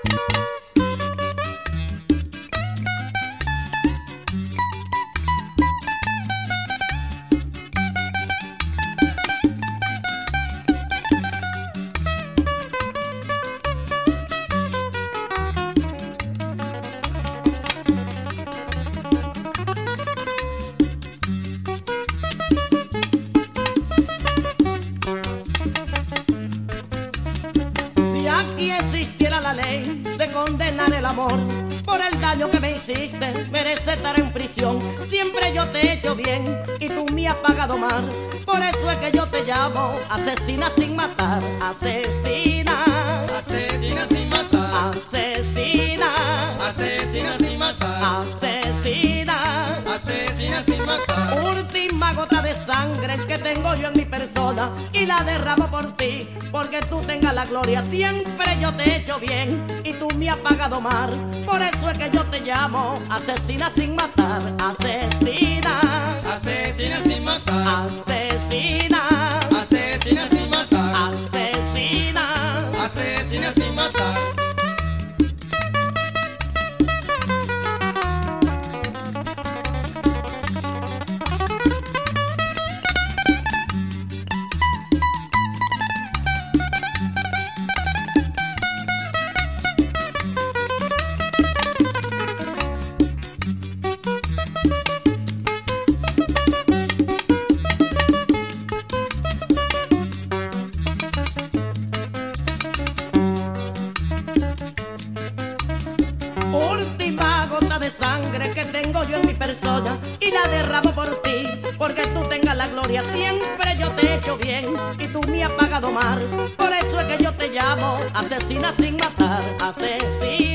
Aquí existiera la ley de condenar el amor por el daño que me hiciste, merece estar en prisión. Siempre yo te he hecho bien y tú me has pagado mal. Por eso es que yo te llamo asesina sin matar. Asesina, asesina sin matar, asesina, asesina sin matar, asesina, asesina sin matar. Última gota de sangre que tengo yo en mi persona y la derramo por ti, porque tú tengas la gloria. Siempre yo te he hecho bien y tú me has pagado mal. Por eso es que yo te llamo asesina sin matar. Asesina, Asesina sin matar, asesina, asesina sin matar, asesina. asesina sin matar. Última gota de sangre que tengo yo en mi persona y la derramo por ti, porque tú tengas la gloria. Siempre yo te he hecho bien y tú me has pagado mal. Por eso es que yo te llamo asesina sin matar. Asesina.